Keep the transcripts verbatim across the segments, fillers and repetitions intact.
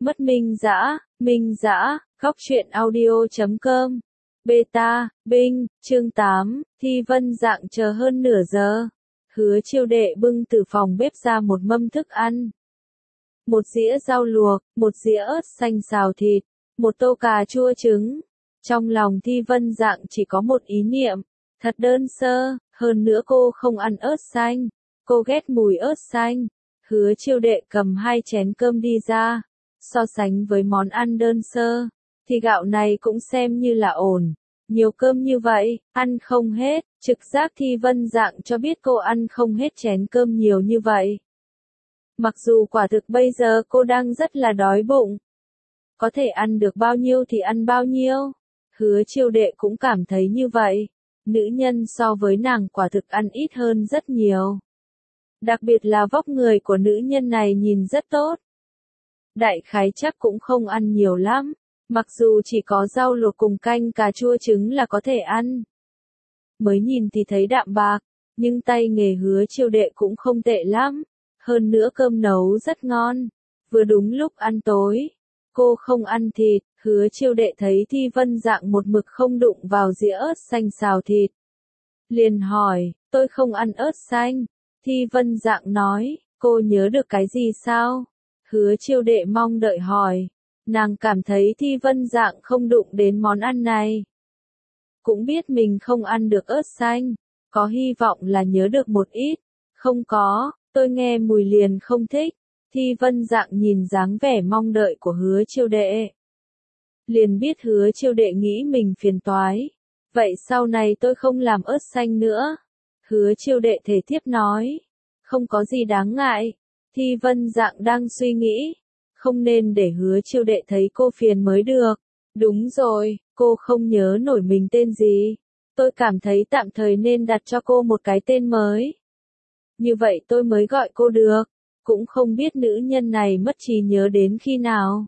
Mất Minh Dã, Minh Dã, góc truyện audio chấm com. Beta, Binh, chương tám, Thi Vân Dạng chờ hơn nửa giờ. Hứa Chiêu Đệ bưng từ phòng bếp ra một mâm thức ăn. Một dĩa rau luộc, một dĩa ớt xanh xào thịt, một tô cà chua trứng. Trong lòng Thi Vân Dạng chỉ có một ý niệm, thật đơn sơ, hơn nữa cô không ăn ớt xanh. Cô ghét mùi ớt xanh. Hứa Chiêu Đệ cầm hai chén cơm đi ra. So sánh với món ăn đơn sơ, thì gạo này cũng xem như là ổn. Nhiều cơm như vậy, ăn không hết, trực giác Thi Vân Dạng cho biết cô ăn không hết chén cơm nhiều như vậy. Mặc dù quả thực bây giờ cô đang rất là đói bụng. Có thể ăn được bao nhiêu thì ăn bao nhiêu. Hứa Chiêu Đệ cũng cảm thấy như vậy. Nữ nhân so với nàng quả thực ăn ít hơn rất nhiều. Đặc biệt là vóc người của nữ nhân này nhìn rất tốt. Đại khái chắc cũng không ăn nhiều lắm, mặc dù chỉ có rau luộc cùng canh cà chua trứng là có thể ăn. Mới nhìn thì thấy đạm bạc, nhưng tay nghề Hứa Chiêu Đệ cũng không tệ lắm, hơn nữa cơm nấu rất ngon, vừa đúng lúc ăn tối. Cô không ăn thịt, Hứa Chiêu Đệ thấy Thi Vân Dạng một mực không đụng vào dĩa ớt xanh xào thịt. Liền hỏi, tôi không ăn ớt xanh. Thi Vân Dạng nói, cô nhớ được cái gì sao? Hứa Chiêu Đệ mong đợi hỏi. Nàng cảm thấy Thi Vân Dạng không đụng đến món ăn này. Cũng biết mình không ăn được ớt xanh. Có hy vọng là nhớ được một ít. Không có, tôi nghe mùi liền không thích. Thi Vân Dạng nhìn dáng vẻ mong đợi của Hứa Chiêu Đệ. Liền biết Hứa Chiêu Đệ nghĩ mình phiền toái. Vậy sau này tôi không làm ớt xanh nữa. Hứa Chiêu Đệ thể tiếp nói. Không có gì đáng ngại. Thi Vân Dạng đang suy nghĩ, không nên để Hứa Chiêu Đệ thấy cô phiền mới được. Đúng rồi, cô không nhớ nổi mình tên gì. Tôi cảm thấy tạm thời nên đặt cho cô một cái tên mới. Như vậy tôi mới gọi cô được. Cũng không biết nữ nhân này mất trí nhớ đến khi nào.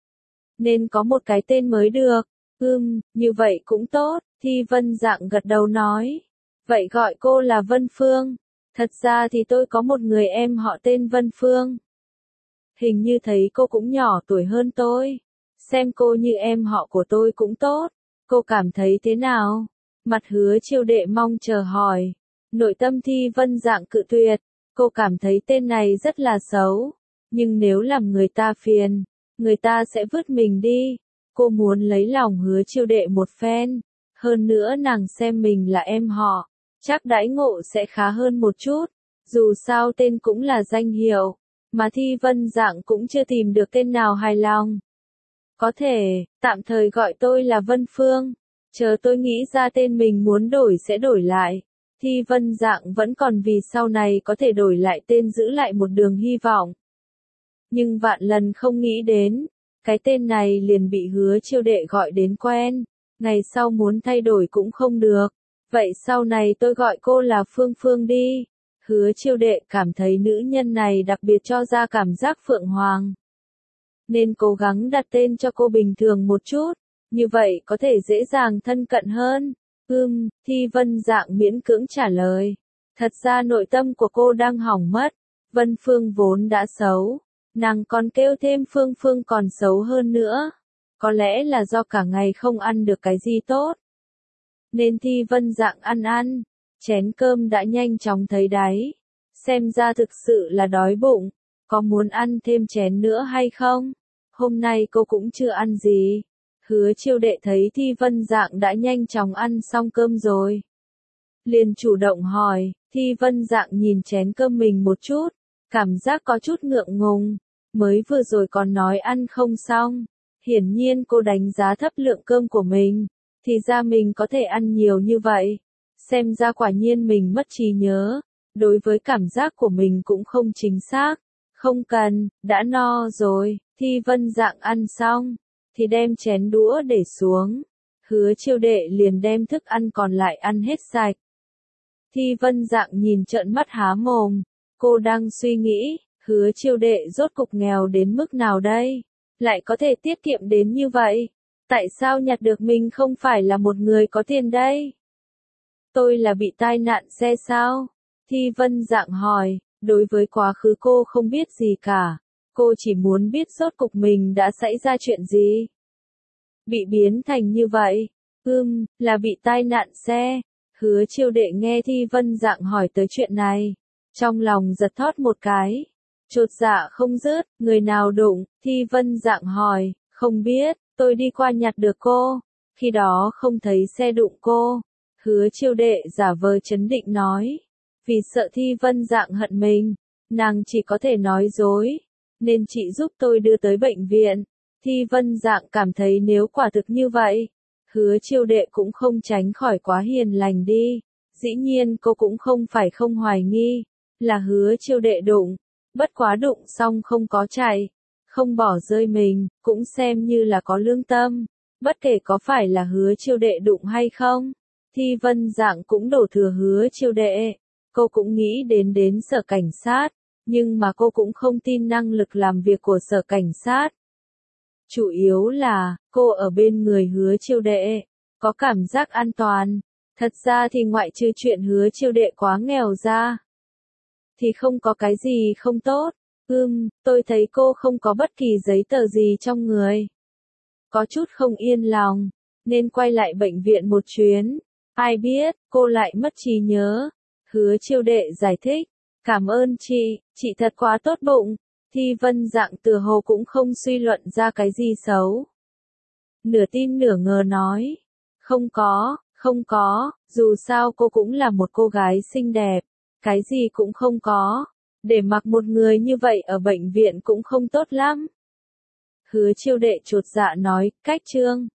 Nên có một cái tên mới được. Ừm, như vậy cũng tốt. Thi Vân Dạng gật đầu nói. Vậy gọi cô là Vân Phương. Thật ra thì tôi có một người em họ tên Vân Phương. Hình như thấy cô cũng nhỏ tuổi hơn tôi. Xem cô như em họ của tôi cũng tốt. Cô cảm thấy thế nào? Mặt Hứa Chiêu Đệ mong chờ hỏi. Nội tâm Thi Vân Dạng cự tuyệt. Cô cảm thấy tên này rất là xấu. Nhưng nếu làm người ta phiền, người ta sẽ vứt mình đi. Cô muốn lấy lòng Hứa Chiêu Đệ một phen. Hơn nữa nàng xem mình là em họ. Chắc đãi ngộ sẽ khá hơn một chút. Dù sao tên cũng là danh hiệu. Mà Thi Vân Dạng cũng chưa tìm được tên nào hài lòng. Có thể, tạm thời gọi tôi là Vân Phương. Chờ tôi nghĩ ra tên mình muốn đổi sẽ đổi lại. Thi Vân Dạng vẫn còn vì sau này có thể đổi lại tên giữ lại một đường hy vọng. Nhưng vạn lần không nghĩ đến. Cái tên này liền bị Hứa Chiêu Đệ gọi đến quen. Ngày sau muốn thay đổi cũng không được. Vậy sau này tôi gọi cô là Phương Phương đi. Hứa Chiêu Đệ cảm thấy nữ nhân này đặc biệt cho ra cảm giác phượng hoàng. Nên cố gắng đặt tên cho cô bình thường một chút. Như vậy có thể dễ dàng thân cận hơn. Ừm, Thi Vân Dạng miễn cưỡng trả lời. Thật ra nội tâm của cô đang hỏng mất. Vân Phương vốn đã xấu. Nàng còn kêu thêm Phương Phương còn xấu hơn nữa. Có lẽ là do cả ngày không ăn được cái gì tốt. Nên Thi Vân Dạng ăn ăn, chén cơm đã nhanh chóng thấy đáy. Xem ra thực sự là đói bụng, có muốn ăn thêm chén nữa hay không? Hôm nay cô cũng chưa ăn gì. Hứa Chiêu Đệ thấy Thi Vân Dạng đã nhanh chóng ăn xong cơm rồi. Liền chủ động hỏi, Thi Vân Dạng nhìn chén cơm mình một chút, cảm giác có chút ngượng ngùng. Mới vừa rồi còn nói ăn không xong. Hiển nhiên cô đánh giá thấp lượng cơm của mình. Thì ra mình có thể ăn nhiều như vậy. Xem ra quả nhiên mình mất trí nhớ. Đối với cảm giác của mình cũng không chính xác. Không cần, đã no rồi. Thi Vân Dạng ăn xong. Thì đem chén đũa để xuống. Hứa Chiêu Đệ liền đem thức ăn còn lại ăn hết sạch. Thi Vân Dạng nhìn trợn mắt há mồm. Cô đang suy nghĩ, Hứa Chiêu Đệ rốt cục nghèo đến mức nào đây? Lại có thể tiết kiệm đến như vậy? Tại sao nhặt được mình không phải là một người có tiền đây? Tôi là bị tai nạn xe sao? Thi Vân Dạng hỏi, đối với quá khứ cô không biết gì cả. cô chỉ muốn biết rốt cục mình đã xảy ra chuyện gì. Bị biến thành như vậy. Ừm, là bị tai nạn xe. Hứa Chiêu Đệ nghe Thi Vân Dạng hỏi tới chuyện này. Trong lòng giật thót một cái. Chột dạ không dứt, người nào đụng, Thi Vân Dạng hỏi, không biết, tôi đi qua nhặt được cô. Khi đó không thấy xe đụng cô. Hứa Chiêu Đệ giả vờ trấn định nói. Vì sợ Thi Vân Dạng hận mình, nàng chỉ có thể nói dối. Nên chị giúp tôi đưa tới bệnh viện. Thi Vân Dạng cảm thấy nếu quả thực như vậy, Hứa Chiêu Đệ cũng không tránh khỏi quá hiền lành đi. Dĩ nhiên cô cũng không phải không hoài nghi, là Hứa Chiêu Đệ đụng. Bất quá đụng xong không có chạy, không bỏ rơi mình, cũng xem như là có lương tâm. Bất kể có phải là Hứa Chiêu Đệ đụng hay không, Thi Vân Dạng cũng đổ thừa Hứa Chiêu Đệ. Cô cũng nghĩ đến đến sở cảnh sát, nhưng mà cô cũng không tin năng lực làm việc của sở cảnh sát. Chủ yếu là, cô ở bên người Hứa Chiêu Đệ, có cảm giác an toàn. Thật ra thì ngoại trừ chuyện Hứa Chiêu Đệ quá nghèo ra, thì không có cái gì không tốt. Ừm, tôi thấy cô không có bất kỳ giấy tờ gì trong người. Có chút không yên lòng, nên quay lại bệnh viện một chuyến. Ai biết, cô lại mất trí nhớ. Hứa Chiêu Đệ giải thích, cảm ơn chị, chị thật quá tốt bụng. Thi Vân Dạng tựa hồ cũng không suy luận ra cái gì xấu. Nửa tin nửa ngờ nói, không có, không có, dù sao cô cũng là một cô gái xinh đẹp, cái gì cũng không có. Để mặc một người như vậy ở bệnh viện cũng không tốt lắm. Hứa Chiêu Đệ chột dạ nói, cách trương.